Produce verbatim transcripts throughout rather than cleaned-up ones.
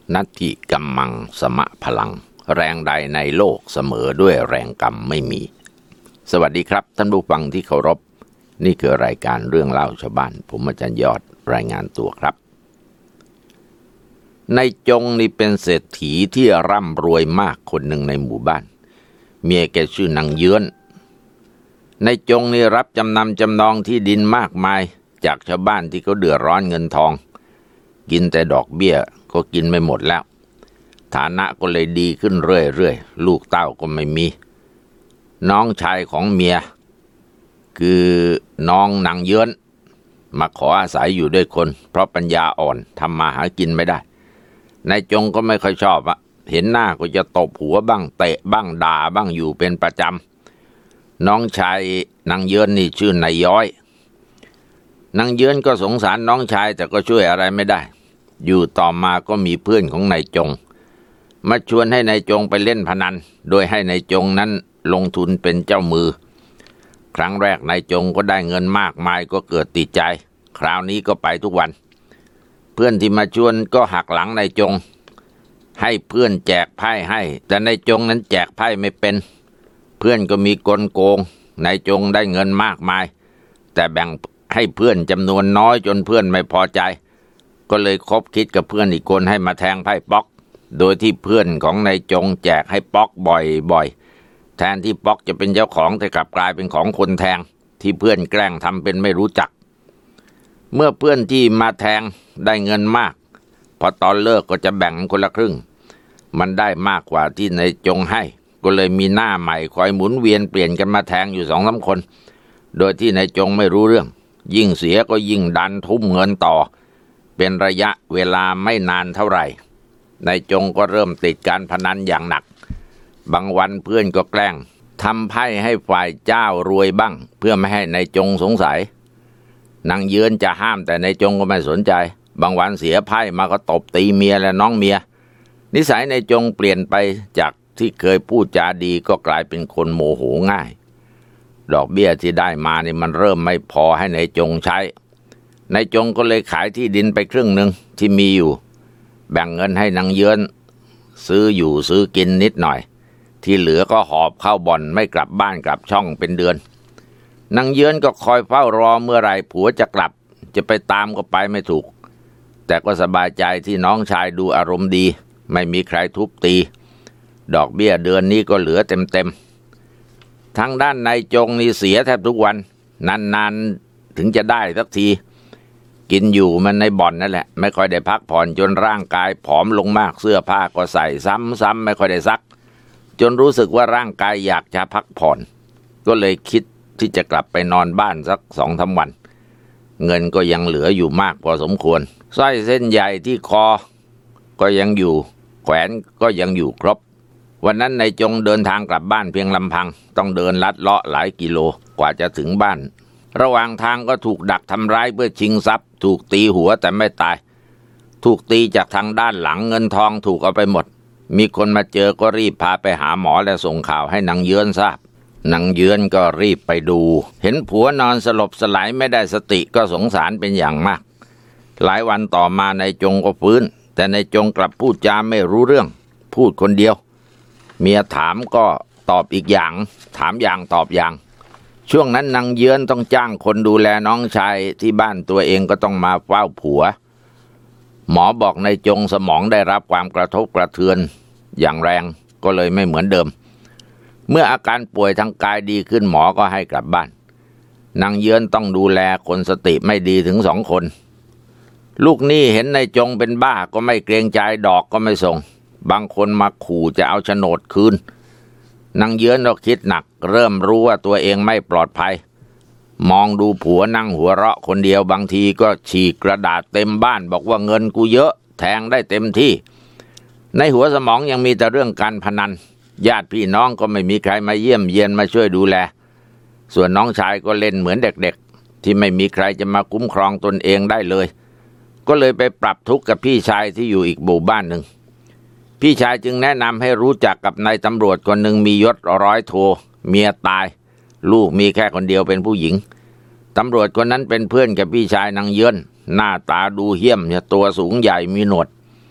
นัตถิกัมมังสมะพลังแรงใดในโลกเสมอด้วยแรงกรรมไม่มีสวัสดีครับท่านผู้ฟังที่เคารพนี่คือรายการเรื่องเล่าชาวบ้านผมอาจารย์ยอดรายงานตัวครับนายจงนี่เป็นเศรษฐีที่ร่ำรวยมากคนหนึ่งในหมู่บ้านเมียแกชื่อนางเยื้อนนายจงนี่รับจำนำจำนองที่ดินมากมายจากชาวบ้านที่เขาเดือดร้อนเงินทองกินแต่ดอกเบี้ยก็กินไม่หมดแล้วฐานะก็เลยดีขึ้นเรื่อยๆลูกเต้าก็ไม่มีน้องชายของเมียคือน้องนางเยื้อนมาขออาศัยอยู่ด้วยคนเพราะปัญญาอ่อนทำมาหากินไม่ได้นายจงก็ไม่ค่อยชอบอะเห็นหน้าก็จะตบหัวบ้างเตะบ้างด่าบ้างอยู่เป็นประจำน้องชายนางเยื้อนนี่ชื่อนายย้อยนางเยื้อนก็สงสารน้องชายแต่ก็ช่วยอะไรไม่ได้อยู่ต่อมาก็มีเพื่อนของนายจงมาชวนให้นายจงไปเล่นพนันโดยให้นายจงนั้นลงทุนเป็นเจ้ามือครั้งแรกนายจงก็ได้เงินมากมายก็เกิดติดใจคราวนี้ก็ไปทุกวันเพื่อนที่มาชวนก็หักหลังนายจงให้เพื่อนแจกไพ่ให้แต่นายจงนั้นแจกไพ่ไม่เป็นเพื่อนก็มีกลโกงนายจงได้เงินมากมายแต่แบ่งให้เพื่อนจำนวนน้อยจนเพื่อนไม่พอใจก็เลยคบคิดกับเพื่อนอีกคนให้มาแทงไพ่ป๊อกโดยที่เพื่อนของนายจงแจกให้ป๊อกบ่อยๆแทนที่ป๊อกจะเป็นเจ้าของแต่กลับกลายเป็นของคนแทงที่เพื่อนแกล้งทำเป็นไม่รู้จักเมื่อเพื่อนที่มาแทงได้เงินมากพอตอนเลิกก็จะแบ่งคนละครึ่งมันได้มากกว่าที่นายจงให้ก็เลยมีหน้าใหม่คอยหมุนเวียนเปลี่ยนกันมาแทงอยู่สองสามคนโดยที่นายจงไม่รู้เรื่องยิ่งเสียก็ยิ่งดันทุ่มเงินต่อเป็นระยะเวลาไม่นานเท่าไหร่นายจงก็เริ่มติดการพนันอย่างหนักบางวันเพื่อนก็แกล้งทำไพ่ให้ฝ่ายเจ้ารวยบ้างเพื่อไม่ให้นายจงสงสัยนางเยื้อนจะห้ามแต่นายจงก็ไม่สนใจบางวันเสียไพ่มาก็ตบตีเมียและน้องเมียนิสัยนายจงเปลี่ยนไปจากที่เคยพูดจาดีก็กลายเป็นคนโมโหง่ายดอกเบี้ยที่ได้มานี่มันเริ่มไม่พอให้นายจงใช้นายจงก็เลยขายที่ดินไปครึ่งหนึ่งที่มีอยู่แบ่งเงินให้นางเยื้อนซื้ออยู่ซื้อกินนิดหน่อยที่เหลือก็หอบเข้าบ่อนไม่กลับบ้านกลับช่องเป็นเดือนนางเยื้อนก็คอยเฝ้ารอเมื่อไหร่ผัวจะกลับจะไปตามก็ไปไม่ถูกแต่ก็สบายใจที่น้องชายดูอารมณ์ดีไม่มีใครทุบตีดอกเบี้ยเดือนนี้ก็เหลือเต็มๆทางด้านนายจงนี่เสียแทบทุกวันนานๆถึงจะได้สักทีกินอยู่มันในบ่อนนั่นแหละไม่ค่อยได้พักผ่อนจนร่างกายผอมลงมากเสื้อผ้าก็ใส่ซ้ำๆไม่ค่อยได้ซักจนรู้สึกว่าร่างกายอยากจะพักผ่อนก็เลยคิดที่จะกลับไปนอนบ้านสักสองสามวันเงินก็ยังเหลืออยู่มากพอสมควรสร้อยเส้นใหญ่ที่คอก็ยังอยู่แขวนก็ยังอยู่ครบวันนั้นนายจงเดินทางกลับบ้านเพียงลำพังต้องเดินลัดเลาะหลายกิโลกว่าจะถึงบ้านระหว่างทางก็ถูกดักทำร้ายเพื่อชิงทรัพย์ถูกตีหัวแต่ไม่ตายถูกตีจากทางด้านหลังเงินทองถูกเอาไปหมดมีคนมาเจอก็รีบพาไปหาหมอและส่งข่าวให้นางเยื้อนทราบนางเยื้อนก็รีบไปดูเห็นผัวนอนสลบสลายไม่ได้สติก็สงสารเป็นอย่างมากหลายวันต่อมานายจงก็ฟื้นแต่นายจงกลับพูดจาไม่รู้เรื่องพูดคนเดียวเมียถามก็ตอบอีกอย่างถามอย่างตอบอย่างช่วงนั้นนางเยื้อนต้องจ้างคนดูแลน้องชายที่บ้านตัวเองก็ต้องมาเฝ้าผัวหมอบอกนายจงสมองได้รับความกระทบกระเทือนอย่างแรงก็เลยไม่เหมือนเดิมเมื่ออาการป่วยทางกายดีขึ้นหมอก็ให้กลับบ้านนางเยื้อนต้องดูแลคนสติไม่ดีถึงสองคนลูกหนี้เห็นนายจงเป็นบ้าก็ไม่เกรงใจดอกก็ไม่ส่งบางคนมาขู่จะเอาโฉนดคืนนางเยื้อนก็คิดหนักเริ่มรู้ว่าตัวเองไม่ปลอดภัยมองดูผัวนั่งหัวเราะคนเดียวบางทีก็ฉีกกระดาษเต็มบ้านบอกว่าเงินกูเยอะแทงได้เต็มที่ในหัวสมองยังมีแต่เรื่องการพนันญาติพี่น้องก็ไม่มีใครมาเยี่ยมเยียนมาช่วยดูแลส่วนน้องชายก็เล่นเหมือนเด็กๆที่ไม่มีใครจะมาคุ้มครองตนเองได้เลยก็เลยไปปรับทุกข์กับพี่ชายที่อยู่อีกหมู่บ้านหนึ่งพี่ชายจึงแนะนำให้รู้จักกับนายตำรวจคนหนึ่งมียศร้อยโทเมียตายลูกมีแค่คนเดียวเป็นผู้หญิงตำรวจคนนั้นเป็นเพื่อนกับพี่ชายนางเยื้อนหน้าตาดูเหี้ยมตัวสูงใหญ่มีหนวด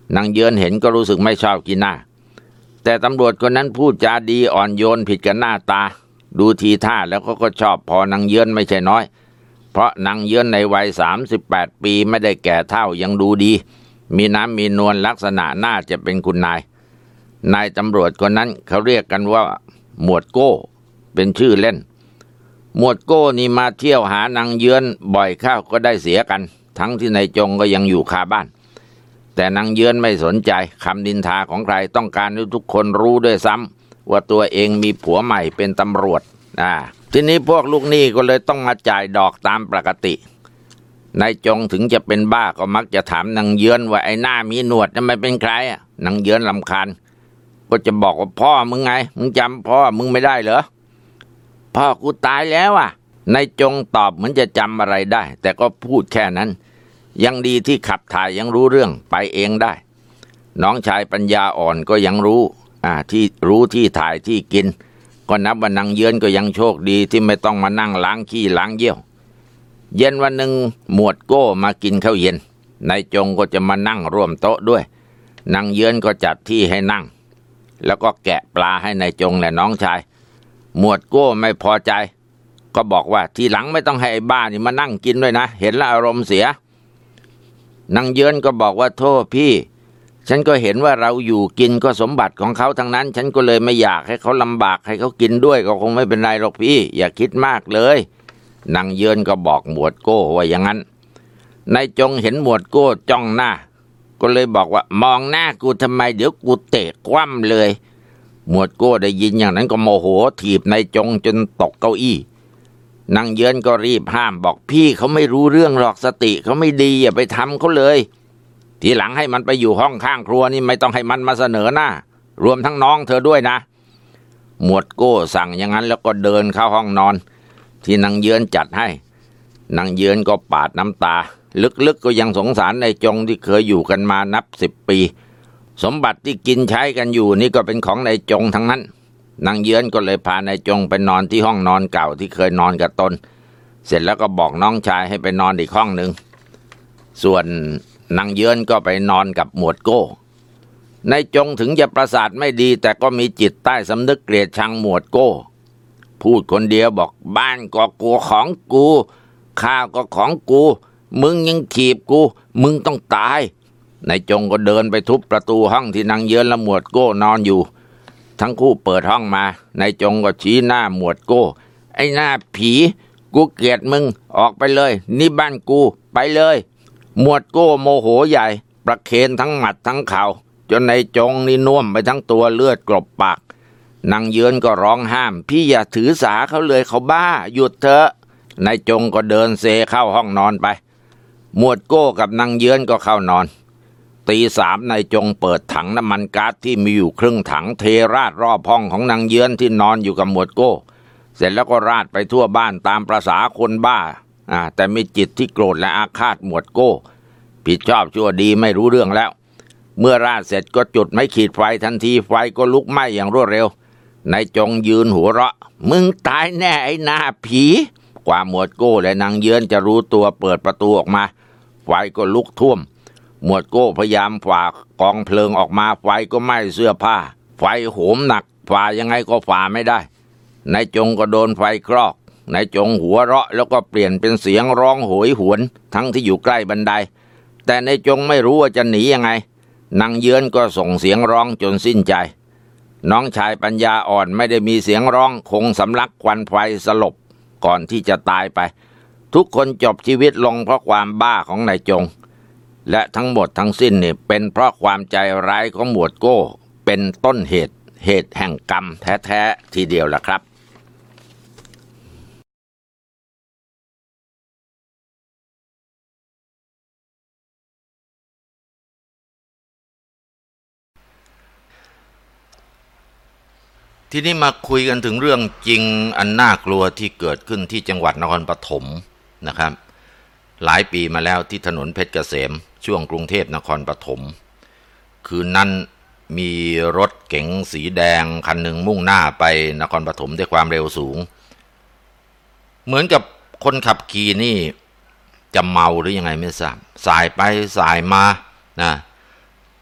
นางเยือนเห็นก็รู้สึกไม่ชอบกินหน้าแต่ตำรวจคนนั้นพูดจาดีอ่อนโยนผิดกับหน้าตาดูทีท่าแล้วเขาก็ชอบพอนางเยือนไม่ใช่น้อยเพราะนางเยือนในวัยสามสิบแปดปีไม่ได้แก่เท่ายังดูดีมีน้ำมีนวลลักษณะน่าจะเป็นคุณนายนายตำรวจคนนั้นเขาเรียกกันว่าหมวดโก้เป็นชื่อเล่นหมวดโก้นี่มาเที่ยวหานางเยือนบ่อยเข้าก็ได้เสียกันทั้งที่นายจงก็ยังอยู่คาบ้านแต่นางเยือนไม่สนใจคำดินทาของใครต้องการให้ทุกคนรู้ด้วยซ้ำว่าตัวเองมีผัวใหม่เป็นตำรวจอ่าทีนี้พวกลูกหนี้ก็เลยต้องมาจ่ายดอกตามปกตินายจงถึงจะเป็นบ้าก็มักจะถามนางเยือนว่าไอ้หน้ามีหนวดนั่นมันเป็นใครอ่ะนางเยือนรำคาญก็จะบอกว่าพ่อมึงไงมึงจำพ่อมึงไม่ได้เหรอพ่อกูตายแล้วอ่ะนายจงตอบเหมือนจะจำอะไรได้แต่ก็พูดแค่นั้นยังดีที่ขับถ่ายยังรู้เรื่องไปเองได้น้องชายปัญญาอ่อนก็ยังรู้อ่าที่รู้ที่ถ่ายที่กินก็นับว่านางเยือนก็ยังโชคดีที่ไม่ต้องมานั่งล้างขี้ล้างเยี่ยวเย็นวันหนึ่งหมวดโก้มากินข้าวเย็นนายจงก็จะมานั่งร่วมโต๊ะด้วยนางเยือนก็จัดที่ให้นั่งแล้วก็แกะปลาให้นายจงและน้องชายหมวดโก้ไม่พอใจก็บอกว่าทีหลังไม่ต้องให้ไอ้บ้านี่มานั่งกินด้วยนะเห็นแล้วอารมณ์เสียนางเยือนก็บอกว่าโทษพี่ฉันก็เห็นว่าเราอยู่กินก็สมบัติของเขาทั้งนั้นฉันก็เลยไม่อยากให้เขาลำบากให้เขากินด้วยก็คงไม่เป็นไรหรอกพี่อย่าคิดมากเลยนางเยือนก็บอกหมวดโก้ว่าอย่างนั้นนายจงเห็นหมวดโก้จ้องหน้าก็เลยบอกว่ามองหน้ากูทำไมเดี๋ยวกูเตะคว่ำเลยหมวดโก้ได้ยินอย่างนั้นก็โมโหถีบนายจงจนตกเก้าอี้นางเยือนก็รีบห้ามบอกพี่เขาไม่รู้เรื่องหรอกสติเขาไม่ดีอย่าไปทำเขาเลยทีหลังให้มันไปอยู่ห้องข้างครัวนี่ไม่ต้องให้มันมาเสนอหน้ารวมทั้งน้องเธอด้วยนะหมวดโก้สั่งอย่างนั้นแล้วก็เดินเข้าห้องนอนที่นางเยือนจัดให้นางเยือนก็ปาดน้ำตาลึกๆก็ยังสงสารนายจงที่เคยอยู่กันมานับสิบปีสมบัติที่กินใช้กันอยู่นี่ก็เป็นของนายจงทั้งนั้นนางเยือนก็เลยพานายจงไปนอนที่ห้องนอนเก่าที่เคยนอนกับตนเสร็จแล้วก็บอกน้องชายให้ไปนอนอีกห้องหนึ่งส่วนนางเยือนก็ไปนอนกับหมวดโก้นายจงถึงจะประสาทไม่ดีแต่ก็มีจิตใต้สำนึกเกลียดชังหมวดโก้พูดคนเดียวบอกบ้านก็กูของกูข้าวก็ของกูมึงยังถีบกูมึงต้องตายนายจงก็เดินไปทุบประตูห้องที่นางเยือนและหมวดโก้นอนอยู่ทั้งคู่เปิดห้องมานายจงก็ชี้หน้าหมวดโก้ไอ้หน้าผีกูเกลียดมึงออกไปเลยนี่บ้านกูไปเลยหมวดโก้โมโหใหญ่ประเคนทั้งหมัดทั้งเข่าจนนายจงนี่น่วมไปทั้งตัวเลือดกลบปากนางเยือนก็ร้องห้ามพี่อย่าถือสาเขาเลยเขาบ้าหยุดเถอะนายจงก็เดินเซเข้าห้องนอนไปหมวดโก้กับนางเยือนก็เข้านอนตีสามนายจงเปิดถังน้ำมันก๊าซที่มีอยู่ครึ่งถังเทราดรอบห้องของนางเยือนที่นอนอยู่กับหมวดโก้เสร็จแล้วก็ราดไปทั่วบ้านตามประสาคนบ้าอ่าแต่มีจิตที่โกรธและอาฆาตหมวดโก้ผิดชอบชั่วดีไม่รู้เรื่องแล้วเมื่อราดเสร็จก็จุดไม้ขีดไฟทันทีไฟก็ลุกไหม้อย่างรวดเร็วนายจงยืนหัวเราะมึงตายแน่ไอ้หน้าผีกว่าหมวดโก้และนางเยือนจะรู้ตัวเปิดประตูออกมาไฟก็ลุกท่วมหมวดโก้พยายามฝ่ากองเพลิงออกมาไฟก็ไหม้เสื้อผ้าไฟโหมหนักฝ่ายังไงก็ฝ่าไม่ได้นายจงก็โดนไฟคลอกนายจงหัวเราะแล้วก็เปลี่ยนเป็นเสียงร้องโหยหวนทั้งที่อยู่ใกล้บันไดแต่นายจงไม่รู้ว่าจะหนียังไงนางเยือนก็ส่งเสียงร้องจนสิ้นใจน้องชายปัญญาอ่อนไม่ได้มีเสียงร้องคงสำลักควันไฟสลบก่อนที่จะตายไปทุกคนจบชีวิตลงเพราะความบ้าของนายจงและทั้งหมดทั้งสิ้นนี่เป็นเพราะความใจร้ายของหมวดโก้เป็นต้นเหตุเหตุแห่งกรรมแท้ๆทีเดียวล่ะครับทีนี้มาคุยกันถึงเรื่องจริงอันน่ากลัวที่เกิดขึ้นที่จังหวัดนครปฐมนะครับหลายปีมาแล้วที่ถนนเพชรเกษมช่วงกรุงเทพนครปฐมคืนนั้นมีรถเก๋งสีแดงคันหนึ่งมุ่งหน้าไปนครปฐมด้วยความเร็วสูงเหมือนกับคนขับขี่นี่จะเมาหรือยังไงไม่ทราบสายไปสายมานะ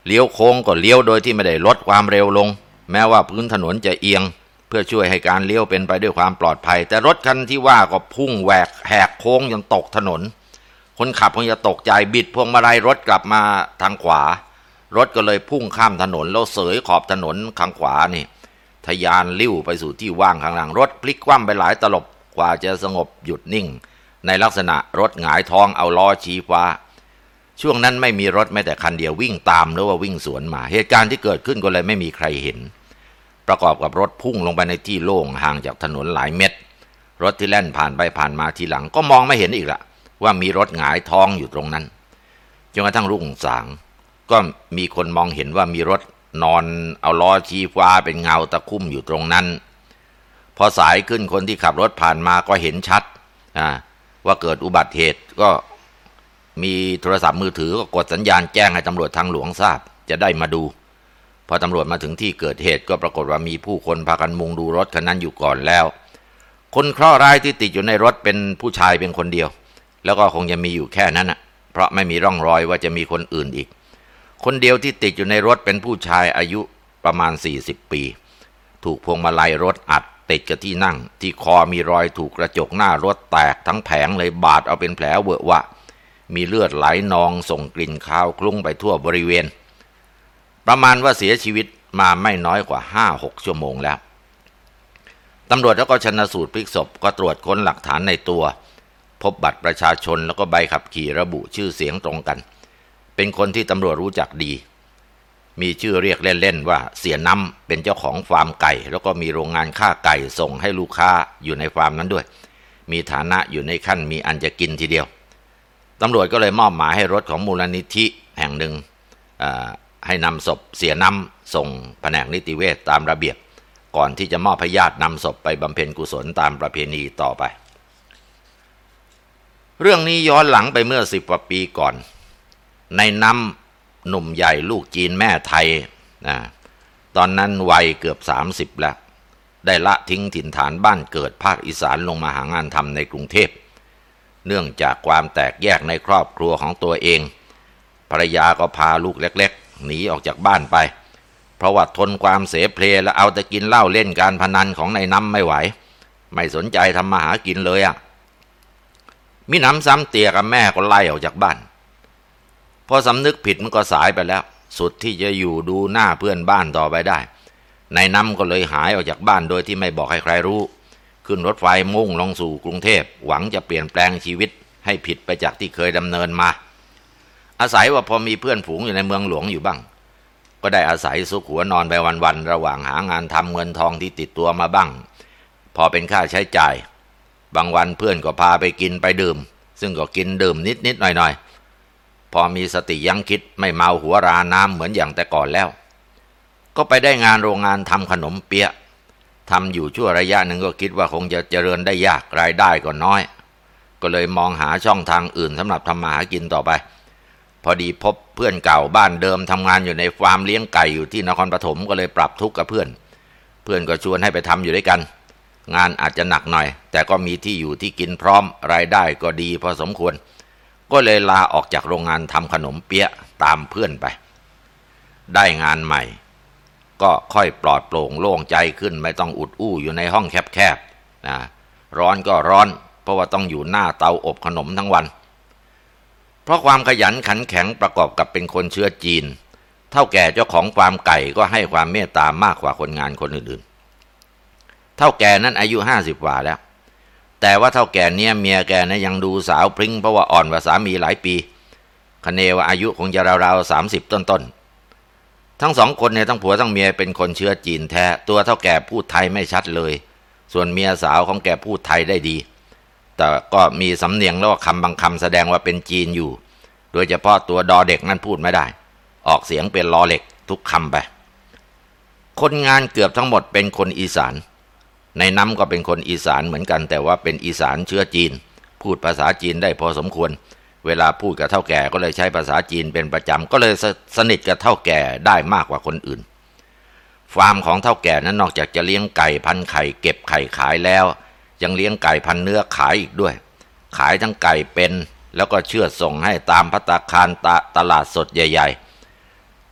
เลี้ยวโค้งก็เลี้ยวโดยที่ไม่ได้ลดความเร็วลงแม้ว่าพื้นถนนจะเอียงเพื่อช่วยให้การเลี้ยวเป็นไปด้วยความปลอดภัยแต่รถคันที่ว่าก็พุ่งแหวกแหกโค้งจนตกถนนคนขับคงจะตกใจบิดพวงมาลัยรถกลับมาทางขวารถก็เลยพุ่งข้ามถนนแล้วเสยขอบถนนข้างขวานี่ทะยานลิ้วไปสู่ที่ว่างข้างหลังรถพลิกคว่ำไปหลายตลบกว่าจะสงบหยุดนิ่งในลักษณะรถหงายท้องเอาล้อชี้ฟ้าช่วงนั้นไม่มีรถแม้แต่คันเดียววิ่งตามหรือว่าวิ่งสวนมาเหตุการณ์ที่เกิดขึ้นก็เลยไม่มีใครเห็นประกอบกับรถพุ่งลงไปในที่โล่งห่างจากถนนหลายเมตรรถที่แล่นผ่านไปผ่านมาทีหลังก็มองไม่เห็นอีกละว่ามีรถหงายท้องอยู่ตรงนั้นจนกระทั่งรุ่งสางก็มีคนมองเห็นว่ามีรถนอนเอาล้อชี้ฟ้าเป็นเงาตะคุ่มอยู่ตรงนั้นพอสายขึ้นคนที่ขับรถผ่านมาก็เห็นชัดว่าเกิดอุบัติเหตุก็มีโทรศัพท์มือถือก็กดสัญญาณแจ้งให้ตำรวจทางหลวงทราบจะได้มาดูพอตำรวจมาถึงที่เกิดเหตุก็ปรากฏว่ามีผู้คนพากันมุงดูรถคันนั้นอยู่ก่อนแล้วคนเคราะห์ร้ายที่ติดอยู่ในรถเป็นผู้ชายเป็นคนเดียวแล้วก็คงจะมีอยู่แค่นั้นนะเพราะไม่มีร่องรอยว่าจะมีคนอื่นอีกคนเดียวที่ติดอยู่ในรถเป็นผู้ชายอายุประมาณสี่สิบปีถูกพวงมาลัยรถอัดติดกับที่นั่งที่คอมีรอยถูกกระจกหน้ารถแตกทั้งแผงเลยบาดเอาเป็นแผลเวอะวะมีเลือดไหลนองส่งกลิ่นคาวคลุ้งไปทั่วบริเวณประมาณว่าเสียชีวิตมาไม่น้อยกว่า ห้าหก ชั่วโมงแล้วตำรวจแล้วก็ชันสูตรพลิกศพก็ตรวจค้นหลักฐานในตัวพบบัตรประชาชนแล้วก็ใบขับขี่ระบุชื่อเสียงตรงกันเป็นคนที่ตำรวจรู้จักดีมีชื่อเรียกเล่นๆว่าเสียน้ำเป็นเจ้าของฟาร์มไก่แล้วก็มีโรงงานฆ่าไก่ส่งให้ลูกค้าอยู่ในฟาร์มนั้นด้วยมีฐานะอยู่ในขั้นมีอันจะกินทีเดียวตำรวจก็เลยมอบหมายให้รถของมูลนิธิแห่งหนึ่งให้นำศพเสียน้ำส่งแผนกนิติเวชตามระเบียบก่อนที่จะมอบให้ญาตินำศพไปบำเพ็ญกุศลตามประเพณีต่อไปเรื่องนี้ย้อนหลังไปเมื่อสิบกว่าปีก่อนในน้ำหนุ่มใหญ่ลูกจีนแม่ไทยนะตอนนั้นวัยเกือบสามสิบแล้วได้ละทิ้งถิ่นฐานบ้านเกิดภาคอีสานลงมาหางานทำในกรุงเทพเนื่องจากความแตกแยกในครอบครัวของตัวเองภรรยาก็พาลูกเล็กๆหนีออกจากบ้านไปเพราะว่าทนความเสเพลและเอาแต่กินเหล้าเล่นการพนันของในน้ำไม่ไหวไม่สนใจทำมาหากินเลยอ่ะมิหนำซ้ำเตี่ยกับแม่ก็ไล่ออกจากบ้านพอสำนึกผิดมันก็สายไปแล้วสุดที่จะอยู่ดูหน้าเพื่อนบ้านต่อไปได้ในน้ำก็เลยหายออกจากบ้านโดยที่ไม่บอกให้ใครรู้ขึ้นรถไฟมุ่งลงสู่กรุงเทพหวังจะเปลี่ยนแปลงชีวิตให้ผิดไปจากที่เคยดำเนินมาอาศัยว่าพอมีเพื่อนฝูงอยู่ในเมืองหลวงอยู่บ้างก็ได้อาศัยซุกหัวนอนไปวันๆระหว่างหางานทำเงินทองที่ติดตัวมาบ้างพอเป็นค่าใช้จ่ายบางวันเพื่อนก็พาไปกินไปดื่มซึ่งก็กินดื่มนิดๆหน่อยๆพอมีสติยั้งคิดไม่เมาหัวราน้ำเหมือนอย่างแต่ก่อนแล้วก็ไปได้งานโรงงานทำขนมเปี๊ยะทำอยู่ชั่วระยะหนึ่งก็คิดว่าคงจะเจริญได้ยากรายได้ก็น้อยก็เลยมองหาช่องทางอื่นสำหรับทำมาหากินต่อไปพอดีพบเพื่อนเก่าบ้านเดิมทำงานอยู่ในฟาร์มเลี้ยงไก่อยู่ที่นครปฐมก็เลยปรับทุกข์กับเพื่อนเพื่อนก็ชวนให้ไปทำอยู่ด้วยกันงานอาจจะหนักหน่อยแต่ก็มีที่อยู่ที่กินพร้อมรายได้ก็ดีพอสมควรก็เลยลาออกจากโรงงานทำขนมเปี๊ยะตามเพื่อนไปได้งานใหม่ก็ค่อยปลอดโปร่งโล่งใจขึ้นไม่ต้องอุดอู้อยู่ในห้องแคบๆนะร้อนก็ร้อนเพราะว่าต้องอยู่หน้าเตาอบขนมทั้งวันเพราะความขยันขันแข็งประกอบกับเป็นคนเชื้อจีนเท่าแก่เจ้าของฟาร์มไก่ก็ให้ความเมตตามากกว่าคนงานคนอื่นๆเท่าแก่นั้นอายุห้าสิบกว่าแล้วแต่ว่าเท่าแก่เนี้ยเมียแกนะยังดูสาวพริ้งเพราะว่าอ่อนกว่าสามีหลายปีคะเนว่าอายุคงจะราวๆสามสิบต้นๆทั้งสองคนเนี่ยทั้งผัวทั้งเมียเป็นคนเชื้อจีนแท้ตัวเท่าแก่พูดไทยไม่ชัดเลยส่วนเมียสาวของแกพูดไทยได้ดีแต่ก็มีสำเนียงแล้วว่าคำบางคำแสดงว่าเป็นจีนอยู่โดยเฉพาะตัวดอเด็กนั่นพูดไม่ได้ออกเสียงเป็นลอเหล็กทุกคำไปคนงานเกือบทั้งหมดเป็นคนอีสานในน้ำก็เป็นคนอีสานเหมือนกันแต่ว่าเป็นอีสานเชื้อจีนพูดภาษาจีนได้พอสมควรเวลาพูดกับเท่าแก่ก็เลยใช้ภาษาจีนเป็นประจำก็เลยสนิทกับเท่าแก่ได้มากกว่าคนอื่นฟาร์มของเท่าแก่นั้นนอกจากจะเลี้ยงไก่พันไข่เก็บไข่ขายแล้วยังเลี้ยงไก่พันเนื้อขายอีกด้วยขายทั้งไก่เป็นแล้วก็เชือดส่งให้ตามภัตตาคารตลาดสดใหญ่ๆ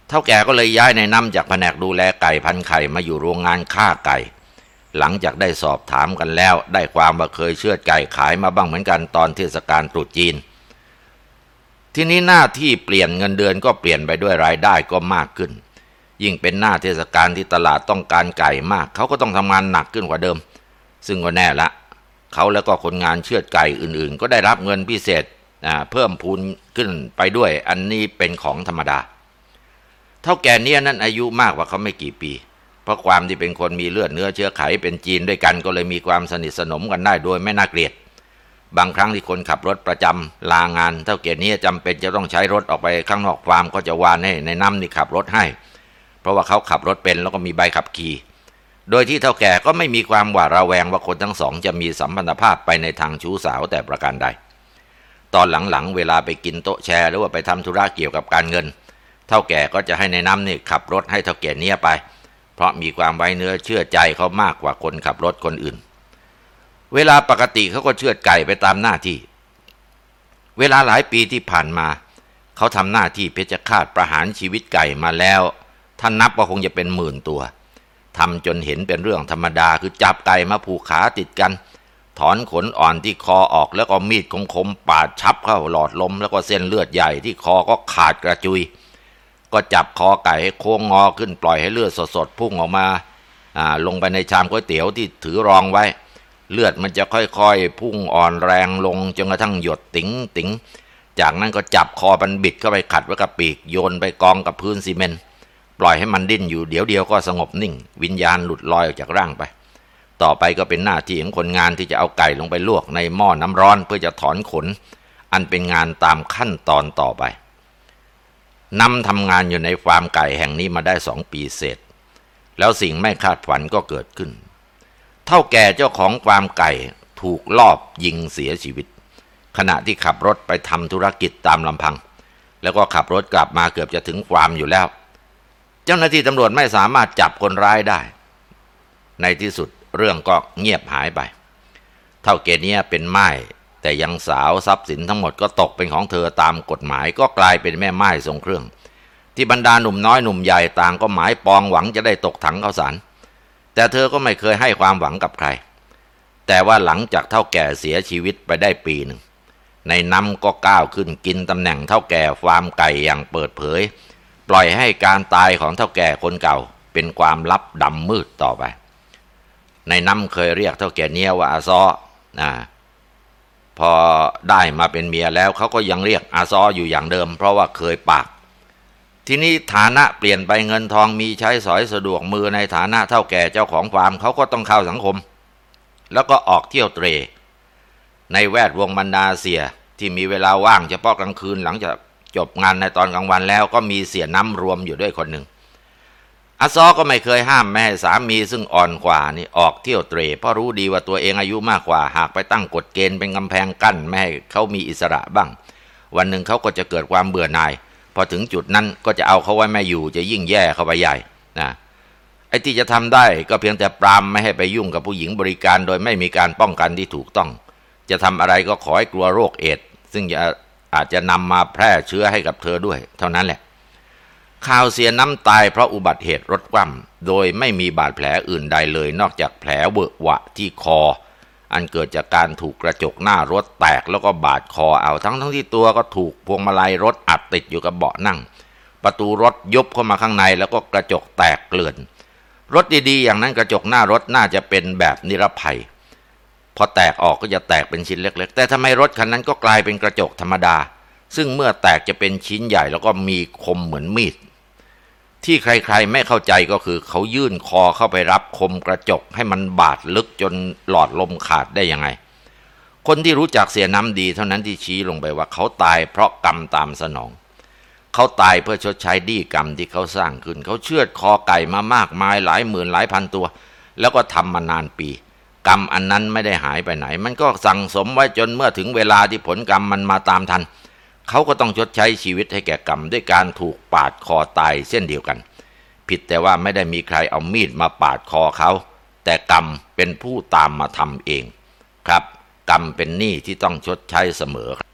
เฒ่าแก่ก็เลยย้ายในน้ำจากแผนกดูแลไก่พันไข่มาอยู่โรงงานฆ่าไก่หลังจากได้สอบถามกันแล้วได้ความว่าเคยเชือดไก่ขายมาบ้างเหมือนกันตอนเทศกาลตรุษจีนทีนี้หน้าที่เปลี่ยนเงินเดือนก็เปลี่ยนไปด้วยรายได้ก็มากขึ้นยิ่งเป็นหน้าเทศกาลที่ตลาดต้องการไก่มากเขาก็ต้องทำงานหนักขึ้นกว่าเดิมซึ่งก็แน่ละเขาแล้วก็คนงานเชือดไก่อื่นๆก็ได้รับเงินพิเศษเพิ่มพูนขึ้นไปด้วยอันนี้เป็นของธรรมดาเฒ่าแก่เนี่ยนั้นอายุมากกว่าเขาไม่กี่ปีเพราะความที่เป็นคนมีเลือดเนื้อเชื้อไขเป็นจีนด้วยกันก็เลยมีความสนิทสนมกันได้โดยไม่น่าเกลียดบางครั้งที่คนขับรถประจำลางานเฒ่าแก่นี้จำเป็นจะต้องใช้รถออกไปข้างนอกฟาร์มก็จะวานให้ในน้ำนี่ขับรถให้เพราะว่าเขาขับรถเป็นแล้วก็มีใบขับขี่โดยที่เฒ่าแก่ก็ไม่มีความหวาดระแวงว่าคนทั้งสองจะมีสัมพันธภาพไปในทางชู้สาวแต่ประการใดตอนหลังๆเวลาไปกินโต๊ะแชร์หรือว่าไปทำธุระเกี่ยวกับการเงินเฒ่าแก่ก็จะให้ในน้ำนี่ขับรถให้เฒ่าแก่เนี้ยไปเพราะมีความไว้เนื้อเชื่อใจเขามากกว่าคนขับรถคนอื่นเวลาปกติเขาก็เชือดไก่ไปตามหน้าที่เวลาหลายปีที่ผ่านมาเขาทำหน้าที่เพชฌฆาตประหารชีวิตไก่มาแล้วท่านนับว่าคงจะเป็นหมื่นตัวทำจนเห็นเป็นเรื่องธรรมดาคือจับไก่มาผูกขาติดกันถอนขนอ่อนที่คอออกแล้วก็มีดคมๆปาดชับเข้าหลอดลมแล้วก็เส้นเลือดใหญ่ที่คอก็ขาดกระจุยก็จับคอไก่ให้โค้งงอขึ้นปล่อยให้เลือดสดๆพุ่งออกมาอ่าลงไปในชามก๋วยเตี๋ยวที่ถือรองไว้เลือดมันจะค่อยๆพุ่งอ่อนแรงลงจนกระทั่งหยดติ๋งติ๋งจากนั้นก็จับคอมันบิดเข้าไปขัดไว้กับปีกโยนไปกองกับพื้นซีเมนต์ปล่อยให้มันดิ้นอยู่เดี๋ยวเดียวก็สงบนิ่งวิญญาณหลุดลอยออกจากร่างไปต่อไปก็เป็นหน้าที่ของคนงานที่จะเอาไก่ลงไปลวกในหม้อน้ำร้อนเพื่อจะถอนขนอันเป็นงานตามขั้นตอนต่อไปนำทำงานอยู่ในฟาร์มไก่แห่งนี้มาได้สองปีเศษแล้วสิ่งไม่คาดฝันก็เกิดขึ้นเฒ่าแก่เจ้าของฟาร์มไก่ถูกลอบยิงเสียชีวิตขณะที่ขับรถไปทำธุรกิจตามลำพังแล้วก็ขับรถกลับมาเกือบจะถึงฟาร์มอยู่แล้วเจ้าหน้าที่ตำรวจไม่สามารถจับคนร้ายได้ในที่สุดเรื่องก็เงียบหายไปเฒ่าแก่นี้เป็นม่ายแต่ยังสาวทรัพย์สินทั้งหมดก็ตกเป็นของเธอตามกฎหมายก็กลายเป็นแม่ม่ายทรงเครื่องที่บรรดาหนุ่มน้อยหนุ่มใหญ่ต่างก็หมายปองหวังจะได้ตกถังข้าวสารแต่เธอก็ไม่เคยให้ความหวังกับใครแต่ว่าหลังจากเฒ่าแก่เสียชีวิตไปได้ปีหนึ่งในน้ำก็ก้าวขึ้นกินตำแหน่งเฒ่าแก่ฟาร์มไก่อย่างเปิดเผยปล่อยให้การตายของเฒ่าแก่คนเก่าเป็นความลับดำมืดต่อไปในน้ำเคยเรียกเฒ่าแก่เนี้ยว่าอาซอนะพอได้มาเป็นเมียแล้วเขาก็ยังเรียกอาซออยู่อย่างเดิมเพราะว่าเคยปากทีนี้ฐานะเปลี่ยนไปเงินทองมีใช้สอยสะดวกมือในฐานะเฒ่าแก่เจ้าของฟาร์มเขาก็ต้องเข้าสังคมแล้วก็ออกเที่ยวเตร่ในแวดวงบรรดาเสียที่มีเวลาว่างเฉพาะกลางคืนหลังจากจบงานในตอนกลางวันแล้วก็มีเสียน้ำรวมอยู่ด้วยคนหนึ่งอาซอก็ไม่เคยห้ามแม่ให้สามีซึ่งอ่อนกว่านี่ออกเที่ยวเตร่เพราะรู้ดีว่าตัวเองอายุมากกว่าหากไปตั้งกฎเกณฑ์เป็นกำแพงกั้นไม่ให้เขามีอิสระบ้างวันหนึ่งเขาก็จะเกิดความเบื่อหน่ายพอถึงจุดนั้นก็จะเอาเขาไว้ไม่อยู่จะยิ่งแย่เข้าไปใหญ่นะไอ้ที่จะทำได้ก็เพียงแต่ปรามไม่ให้ไปยุ่งกับผู้หญิงบริการโดยไม่มีการป้องกันที่ถูกต้องจะทำอะไรก็ขอให้กลัวโรคเอดส์ซึ่งจะอาจจะนำมาแพร่เชื้อให้กับเธอด้วยเท่านั้นแหละข่าวเสียน้ำตายเพราะอุบัติเหตุรถคว่ำโดยไม่มีบาดแผลอื่นใดเลยนอกจากแผลเวอะหวะที่คออันเกิดจากการถูกกระจกหน้ารถแตกแล้วก็บาดคอเอาทั้งทั้งที่ตัวก็ถูกพวงมาลัยรถอัดติดอยู่กับเบาะนั่งประตูรถยุบเข้ามาข้างในแล้วก็กระจกแตกเกลื่อนรถดีๆอย่างนั้นกระจกหน้ารถน่าจะเป็นแบบนิรภัยพอแตกออกก็จะแตกเป็นชิ้นเล็กๆแต่ทำไมรถคันนั้นก็กลายเป็นกระจกธรรมดาซึ่งเมื่อแตกจะเป็นชิ้นใหญ่แล้วก็มีคมเหมือนมีดที่ใครๆไม่เข้าใจก็คือเขายื่นคอเข้าไปรับคมกระจกให้มันบาดลึกจนหลอดลมขาดได้ยังไงคนที่รู้จักเสียน้ำดีเท่านั้นที่ชี้ลงไปว่าเขาตายเพราะกรรมตามสนองเขาตายเพื่อชดใช้ดีกรรมที่เขาสร้างขึ้นเขาเชือดคอไก่มามากมายหลายหมื่นหลายพันตัวแล้วก็ทำมานานปีกรรมอันนั้นไม่ได้หายไปไหนมันก็สั่งสมไว้จนเมื่อถึงเวลาที่ผลกรรมมันมาตามทันเขาก็ต้องชดใช้ชีวิตให้แก่กรรมด้วยการถูกปาดคอตายเช่นเดียวกันผิดแต่ว่าไม่ได้มีใครเอามีดมาปาดคอเขาแต่กรรมเป็นผู้ตามมาทำเองครับกรรมเป็นหนี้ที่ต้องชดใช้เสมอ